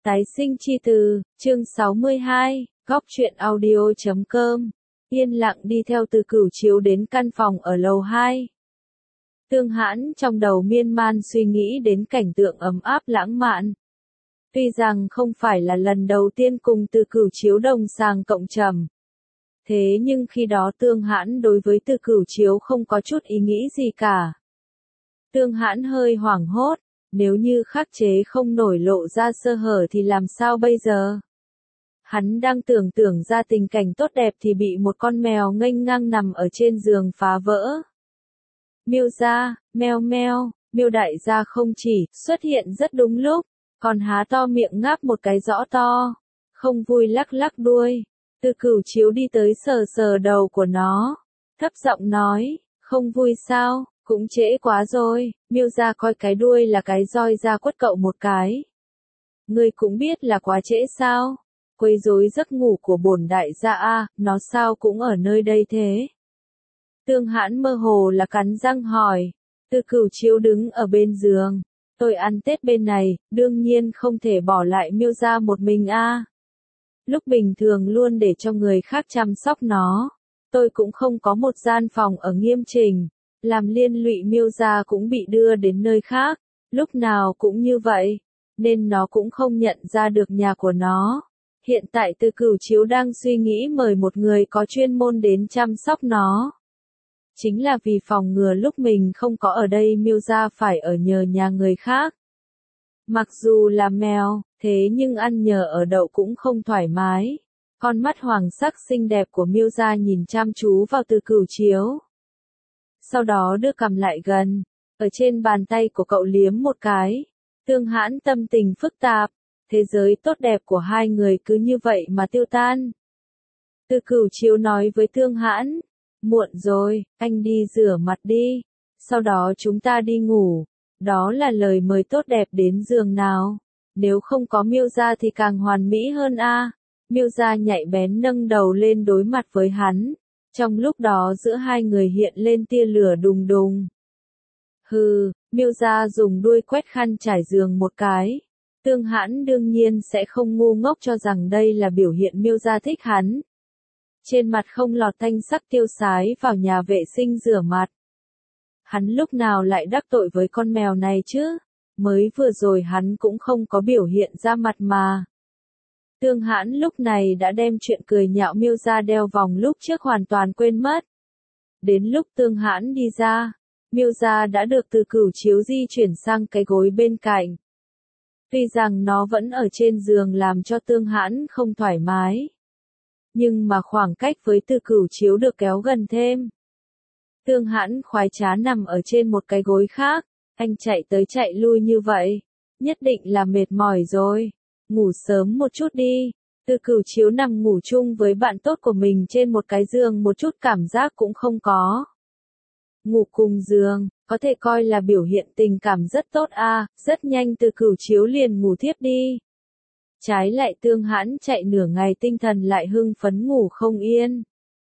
Tái sinh chi từ, chương 62, góc truyện audio.com. Yên lặng đi theo Từ Cửu Chiếu đến căn phòng ở lầu 2. Tương Hãn trong đầu miên man suy nghĩ đến cảnh tượng ấm áp lãng mạn. Tuy rằng không phải là lần đầu tiên cùng Từ Cửu Chiếu đồng sàng cộng trầm. Thế nhưng khi đó Tương Hãn đối với Từ Cửu Chiếu không có chút ý nghĩ gì cả. Tương Hãn hơi hoảng hốt. Nếu như khắc chế không nổi lộ ra sơ hở thì làm sao bây giờ? Hắn đang tưởng tượng ra tình cảnh tốt đẹp thì bị một con mèo nghênh ngang nằm ở trên giường phá vỡ. Miêu gia, meo meo, Miêu đại gia không chỉ xuất hiện rất đúng lúc, còn há to miệng ngáp một cái rõ to, không vui lắc lắc đuôi. Từ Cửu Chiếu đi tới sờ sờ đầu của nó, thấp giọng nói, không vui sao? Cũng trễ quá rồi, Miêu gia coi cái đuôi là cái roi ra quất cậu một cái. Ngươi cũng biết là quá trễ sao? Quấy rối giấc ngủ của bổn đại gia a, nó sao cũng ở nơi đây thế? Tương Hãn mơ hồ là cắn răng hỏi. Từ Cửu Chiếu đứng ở bên giường. Tôi ăn Tết bên này, đương nhiên không thể bỏ lại Miêu gia một mình a. Lúc bình thường luôn để cho người khác chăm sóc nó. Tôi cũng không có một gian phòng ở nghiêm chỉnh. Làm liên lụy Miêu gia cũng bị đưa đến nơi khác, lúc nào cũng như vậy, nên nó cũng không nhận ra được nhà của nó. Hiện tại Từ Cửu Chiếu đang suy nghĩ mời một người có chuyên môn đến chăm sóc nó. Chính là vì phòng ngừa lúc mình không có ở đây Miêu gia phải ở nhờ nhà người khác. Mặc dù là mèo, thế nhưng ăn nhờ ở đậu cũng không thoải mái. Con mắt hoàng sắc xinh đẹp của Miêu gia nhìn chăm chú vào Từ Cửu Chiếu. Sau đó đưa cầm lại gần, ở trên bàn tay của cậu liếm một cái. Tương Hãn tâm tình phức tạp, thế giới tốt đẹp của hai người cứ như vậy mà tiêu tan. Từ Cửu Chiếu nói với Tương Hãn, muộn rồi, anh đi rửa mặt đi, sau đó chúng ta đi ngủ, đó là lời mời tốt đẹp đến giường nào, nếu không có Miêu gia thì càng hoàn mỹ hơn a. Miêu gia nhạy bén nâng đầu lên đối mặt với hắn. Trong lúc đó giữa hai người hiện lên tia lửa đùng đùng. Hừ, Miêu gia dùng đuôi quét khăn trải giường một cái. Tương Hãn đương nhiên sẽ không ngu ngốc cho rằng đây là biểu hiện Miêu gia thích hắn. Trên mặt không lọt thanh sắc tiêu sái vào nhà vệ sinh rửa mặt. Hắn lúc nào lại đắc tội với con mèo này chứ? Mới vừa rồi hắn cũng không có biểu hiện ra mặt mà. Tương Hãn lúc này đã đem chuyện cười nhạo Miêu gia đeo vòng lúc trước hoàn toàn quên mất. Đến lúc Tương Hãn đi ra, Miêu gia đã được Từ Cửu Chiếu di chuyển sang cái gối bên cạnh. Tuy rằng nó vẫn ở trên giường làm cho Tương Hãn không thoải mái. Nhưng mà khoảng cách với Từ Cửu Chiếu được kéo gần thêm. Tương Hãn khoái trá nằm ở trên một cái gối khác, anh chạy tới chạy lui như vậy, nhất định là mệt mỏi rồi. Ngủ sớm một chút đi. Từ Cửu Chiếu nằm ngủ chung với bạn tốt của mình trên một cái giường một chút cảm giác cũng không có. Ngủ cùng giường, có thể coi là biểu hiện tình cảm rất tốt a. Rất nhanh Từ Cửu Chiếu liền ngủ thiếp đi. Trái lại Tương Hãn chạy nửa ngày tinh thần lại hưng phấn ngủ không yên.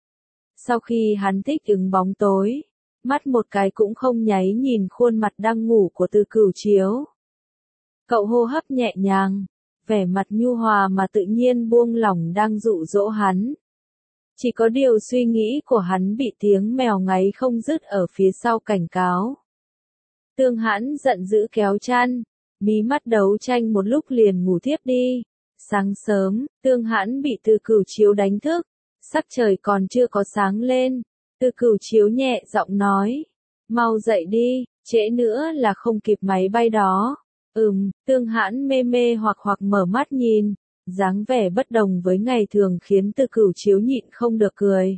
Sau khi hắn thích ứng bóng tối, mắt một cái cũng không nháy nhìn khuôn mặt đang ngủ của Từ Cửu Chiếu. Cậu hô hấp nhẹ nhàng. Vẻ mặt nhu hòa mà tự nhiên buông lỏng đang dụ dỗ hắn. Chỉ có điều suy nghĩ của hắn bị tiếng mèo ngáy không dứt ở phía sau cảnh cáo. Tương Hãn giận dữ kéo chăn, mí mắt đấu tranh một lúc liền ngủ thiếp đi. Sáng sớm, Tương Hãn bị Từ Cửu Chiếu đánh thức, sắc trời còn chưa có sáng lên. Từ Cửu Chiếu nhẹ giọng nói, mau dậy đi, trễ nữa là không kịp máy bay đó. Tương Hãn mê mê hoặc mở mắt nhìn, dáng vẻ bất đồng với ngày thường khiến Từ Cửu Chiếu nhịn không được cười.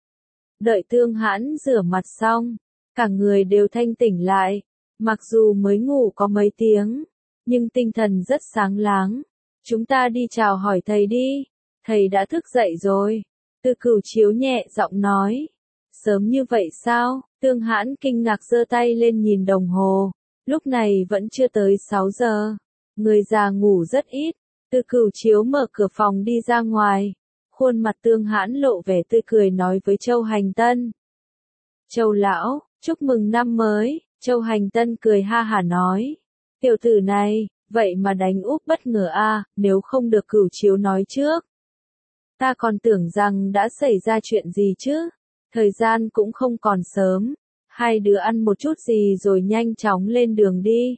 Đợi Tương Hãn rửa mặt xong, cả người đều thanh tỉnh lại, mặc dù mới ngủ có mấy tiếng, nhưng tinh thần rất sáng láng. Chúng ta đi chào hỏi thầy đi, thầy đã thức dậy rồi. Từ Cửu Chiếu nhẹ giọng nói, sớm như vậy sao? Tương Hãn kinh ngạc giơ tay lên nhìn đồng hồ. Lúc này vẫn chưa tới 6 giờ. Người già ngủ rất ít. Từ Cửu Chiếu mở cửa phòng đi ra ngoài. Khuôn mặt Tương Hãn lộ vẻ tươi cười nói với Châu Hành Tân. Châu lão, chúc mừng năm mới. Châu Hành Tân cười ha hả nói. Tiểu tử này, Vậy mà đánh úp bất ngờ a, nếu không được Cửu Chiếu nói trước. Ta còn tưởng rằng đã xảy ra chuyện gì chứ. Thời gian cũng không còn sớm. Hai đứa ăn một chút gì rồi nhanh chóng lên đường đi.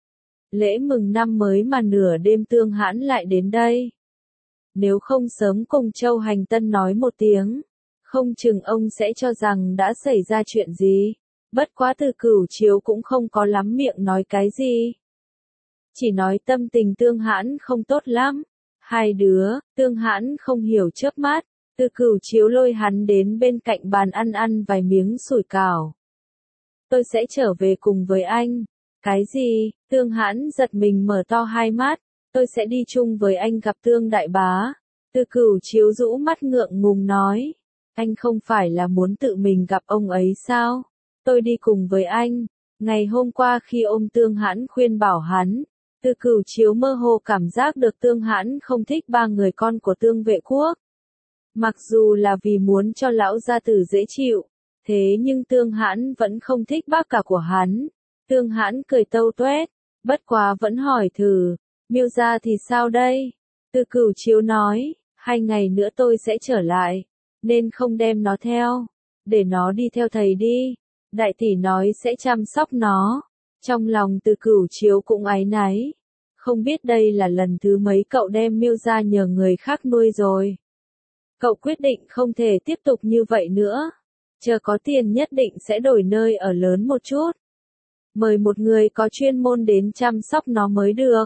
Lễ mừng năm mới mà nửa đêm Tương Hãn lại đến đây. Nếu không sớm cùng Châu Hành Tân nói một tiếng, không chừng ông sẽ cho rằng đã xảy ra chuyện gì. Bất quá từ Cửu Chiếu cũng không có lắm miệng nói cái gì. Chỉ nói tâm tình Tương Hãn không tốt lắm. Hai đứa, Tương Hãn không hiểu chớp mắt. Từ Cửu Chiếu lôi hắn đến bên cạnh bàn ăn vài miếng sủi cảo. Tôi sẽ trở về cùng với anh. Cái gì? Tương Hãn giật mình mở to hai mắt. Tôi sẽ đi chung với anh gặp Tương đại bá. Từ Cửu Chiếu rũ mắt ngượng ngùng nói. Anh không phải là muốn tự mình gặp ông ấy sao? Tôi đi cùng với anh. Ngày hôm qua khi ông Tương Hãn khuyên bảo hắn, Từ Cửu Chiếu mơ hồ cảm giác được Tương Hãn không thích ba người con của Tương Vệ Quốc. Mặc dù là vì muốn cho lão gia tử dễ chịu, thế nhưng Tương Hãn vẫn không thích bác cả của hắn. Tương Hãn cười tâu tuét, bất quá vẫn hỏi thử, Miêu gia thì sao đây? Từ Cửu Chiếu nói, 2 ngày nữa tôi sẽ trở lại, nên không đem nó theo, để nó đi theo thầy đi. Đại tỷ nói sẽ chăm sóc nó. Trong lòng Từ Cửu Chiếu cũng áy náy. Không biết đây là lần thứ mấy cậu đem Miêu gia nhờ người khác nuôi rồi. Cậu quyết định không thể tiếp tục như vậy nữa. Chờ có tiền nhất định sẽ đổi nơi ở lớn một chút. Mời một người có chuyên môn đến chăm sóc nó mới được.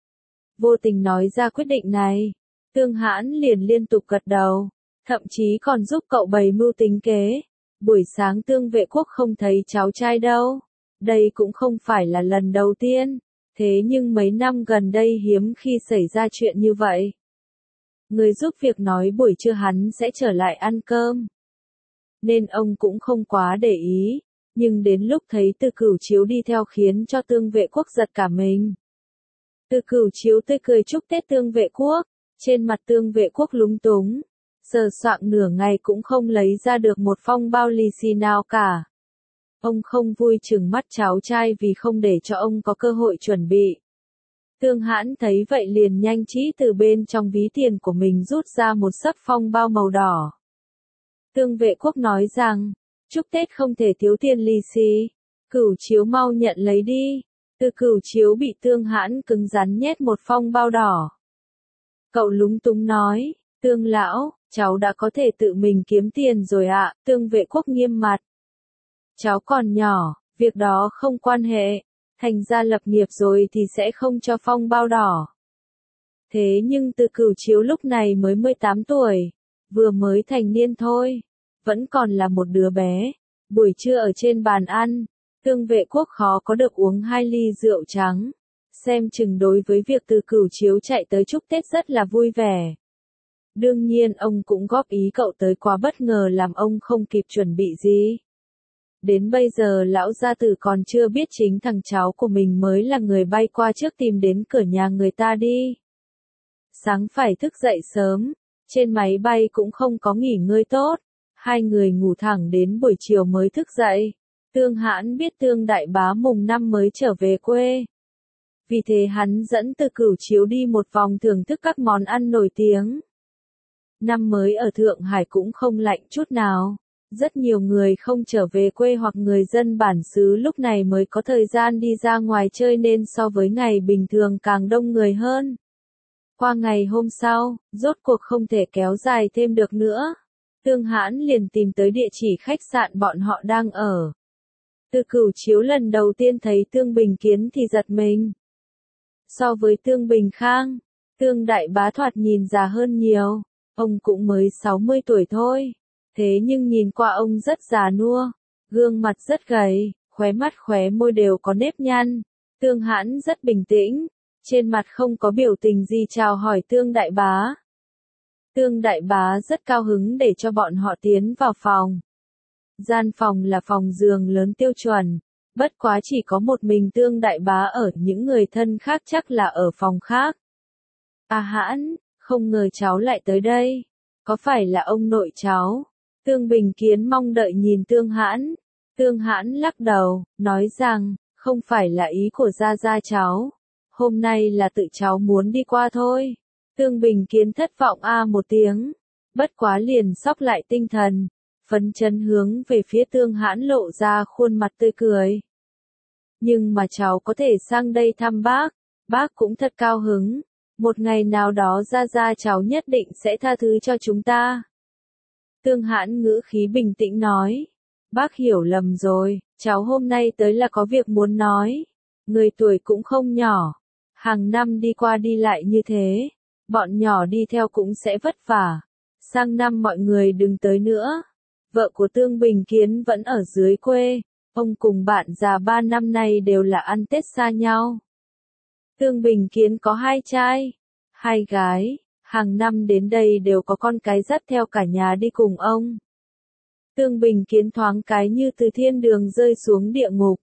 Vô tình nói ra quyết định này. Tương Hãn liền liên tục gật đầu. Thậm chí còn giúp cậu bày mưu tính kế. Buổi sáng Tương Vệ Quốc không thấy cháu trai đâu. Đây cũng không phải là lần đầu tiên. Thế nhưng mấy năm gần đây hiếm khi xảy ra chuyện như vậy. Người giúp việc nói buổi trưa hắn sẽ trở lại ăn cơm. Nên ông cũng không quá để ý. Nhưng đến lúc thấy Từ Cửu Chiếu đi theo khiến cho Tương Vệ Quốc giật cả mình. Từ Cửu Chiếu tươi cười chúc Tết Tương Vệ Quốc. Trên mặt Tương Vệ Quốc lúng túng. Sờ soạng nửa ngày cũng không lấy ra được một phong bao lì xì nào cả. Ông không vui chừng mắt cháu trai vì không để cho ông có cơ hội chuẩn bị. Tương Hãn thấy vậy liền nhanh trí từ bên trong ví tiền của mình rút ra một xấp phong bao màu đỏ. Tương Vệ Quốc nói rằng, chúc Tết không thể thiếu tiền lì xì. Cửu Chiếu mau nhận lấy đi. Từ Cửu Chiếu bị Tương Hãn cứng rắn nhét một phong bao đỏ. Cậu lúng túng nói, Tương lão, cháu đã có thể tự mình kiếm tiền rồi ạ. Tương Vệ Quốc nghiêm mặt. Cháu còn nhỏ, việc đó không quan hệ. Thành ra lập nghiệp rồi thì sẽ không cho phong bao đỏ. Thế nhưng Từ Cửu Chiếu lúc này mới 18 tuổi. Vừa mới thành niên thôi. Vẫn còn là một đứa bé. Buổi trưa ở trên bàn ăn, Tương Vệ Quốc khó có được uống 2 ly rượu trắng. Xem chừng đối với việc Từ Cửu Chiếu chạy tới chúc Tết rất là vui vẻ. Đương nhiên ông cũng góp ý cậu tới quá bất ngờ làm ông không kịp chuẩn bị gì. Đến bây giờ lão gia tử còn chưa biết chính thằng cháu của mình mới là người bay qua trước tìm đến cửa nhà người ta đi. Sáng phải thức dậy sớm, trên máy bay cũng không có nghỉ ngơi tốt. Hai người ngủ thẳng đến buổi chiều mới thức dậy. Tương Hãn biết Tương đại bá mùng 5 mới trở về quê. Vì thế hắn dẫn Từ Cửu Chiếu đi một vòng thưởng thức các món ăn nổi tiếng. Năm mới ở Thượng Hải cũng không lạnh chút nào. Rất nhiều người không trở về quê hoặc người dân bản xứ lúc này mới có thời gian đi ra ngoài chơi nên so với ngày bình thường càng đông người hơn. Qua ngày hôm sau, rốt cuộc không thể kéo dài thêm được nữa. Tương Hãn liền tìm tới địa chỉ khách sạn bọn họ đang ở. Từ Cửu Chiếu lần đầu tiên thấy Tương Bình Kiến thì giật mình. So với Tương Bình Khang, Tương đại bá thoạt nhìn già hơn nhiều. Ông cũng mới 60 tuổi thôi. Thế nhưng nhìn qua ông rất già nua, gương mặt rất gầy, khóe mắt khóe môi đều có nếp nhăn. Tương Hãn rất bình tĩnh, trên mặt không có biểu tình gì chào hỏi Tương đại bá. Tương đại bá rất cao hứng để cho bọn họ tiến vào phòng. Gian phòng là phòng giường lớn tiêu chuẩn, bất quá chỉ có một mình Tương đại bá ở, những người thân khác chắc là ở phòng khác. À Hãn, không ngờ cháu lại tới đây, có phải là ông nội cháu? Tương Bình Kiến mong đợi nhìn Tương Hãn. Tương Hãn lắc đầu, nói rằng, không phải là ý của gia gia cháu. Hôm nay là tự cháu muốn đi qua thôi. Tương Bình Kiến thất vọng một tiếng. Bất quá liền xốc lại tinh thần. Phấn chấn hướng về phía Tương Hãn lộ ra khuôn mặt tươi cười. Nhưng mà cháu có thể sang đây thăm bác cũng thật cao hứng. Một ngày nào đó ra cháu nhất định sẽ tha thứ cho chúng ta. Tương Hãn ngữ khí bình tĩnh nói. Bác hiểu lầm rồi, cháu hôm nay tới là có việc muốn nói. Người tuổi cũng không nhỏ. Hàng năm đi qua đi lại như thế. Bọn nhỏ đi theo cũng sẽ vất vả. Sang năm mọi người đừng tới nữa. Vợ của Tương Bình Kiến vẫn ở dưới quê. Ông cùng bạn già 3 năm nay đều là ăn Tết xa nhau. Tương Bình Kiến có 2 trai, 2 gái, hàng năm đến đây đều có con cái dắt theo cả nhà đi cùng ông. Tương Bình Kiến thoáng cái như từ thiên đường rơi xuống địa ngục.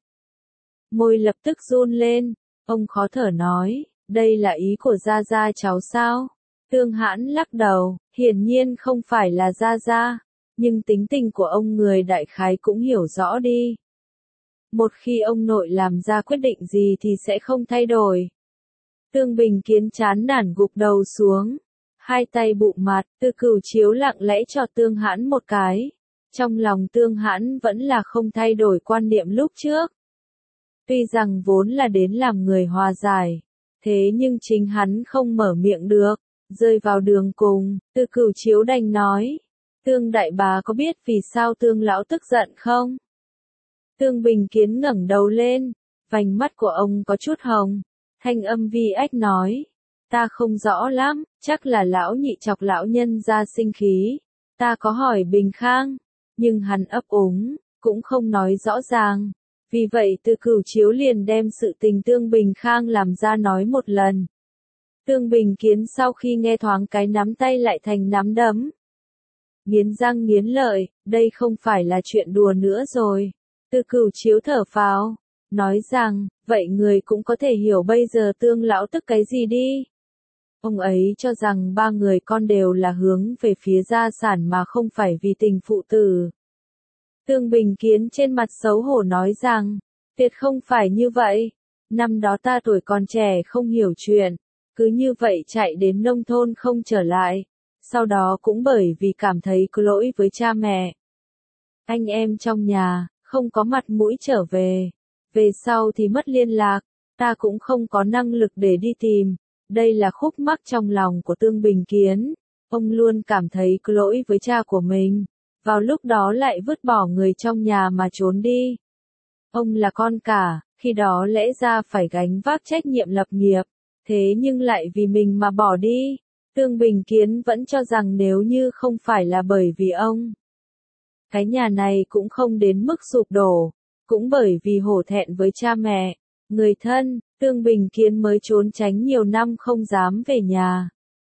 Môi lập tức run lên, ông khó thở nói, đây là ý của Gia cháu sao? Tương Hãn lắc đầu, hiển nhiên không phải là Gia, nhưng tính tình của ông người đại khái cũng hiểu rõ đi. Một khi ông nội làm ra quyết định gì thì sẽ không thay đổi. Tương Bình Kiến chán nản gục đầu xuống, 2 tay bụng mặt, Từ Cửu Chiếu lặng lẽ cho Tương Hãn một cái. Trong lòng Tương Hãn vẫn là không thay đổi quan niệm lúc trước. Tuy rằng vốn là đến làm người hòa giải, thế nhưng chính hắn không mở miệng được, rơi vào đường cùng, Từ Cửu Chiếu đành nói. Tương đại bá có biết vì sao Tương lão tức giận không? Tương Bình Kiến ngẩng đầu lên, vành mắt của ông có chút hồng, thanh âm vi ách nói. Ta không rõ lắm, chắc là lão nhị chọc lão nhân ra sinh khí. Ta có hỏi Bình Khang, nhưng hắn ấp úng, cũng không nói rõ ràng. Vì vậy Từ Cửu Chiếu liền đem sự tình Tương Bình Khang làm ra nói một lần. Tương Bình Kiến sau khi nghe thoáng cái nắm tay lại thành nắm đấm. Nghiến răng nghiến lợi, đây không phải là chuyện đùa nữa rồi. Từ Cửu Chiếu thở phào, nói rằng, vậy người cũng có thể hiểu bây giờ Tương lão tức cái gì đi. Ông ấy cho rằng 3 người con đều là hướng về phía gia sản mà không phải vì tình phụ tử. Tương Bình Kiến trên mặt xấu hổ nói rằng, tuyệt không phải như vậy. Năm đó ta tuổi còn trẻ không hiểu chuyện, cứ như vậy chạy đến nông thôn không trở lại. Sau đó cũng bởi vì cảm thấy có lỗi với cha mẹ. Anh em trong nhà, không có mặt mũi trở về. Về sau thì mất liên lạc, ta cũng không có năng lực để đi tìm. Đây là khúc mắc trong lòng của Tương Bình Kiến. Ông luôn cảm thấy có lỗi với cha của mình. Vào lúc đó lại vứt bỏ người trong nhà mà trốn đi. Ông là con cả, khi đó lẽ ra phải gánh vác trách nhiệm lập nghiệp. Thế nhưng lại vì mình mà bỏ đi. Tương Bình Kiến vẫn cho rằng nếu như không phải là bởi vì ông, cái nhà này cũng không đến mức sụp đổ, cũng bởi vì hổ thẹn với cha mẹ, người thân, Tương Bình Kiến mới trốn tránh nhiều năm không dám về nhà.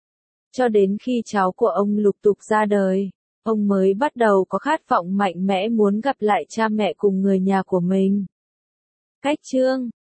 Cho đến khi cháu của ông lục tục ra đời, ông mới bắt đầu có khát vọng mạnh mẽ muốn gặp lại cha mẹ cùng người nhà của mình. Cách chương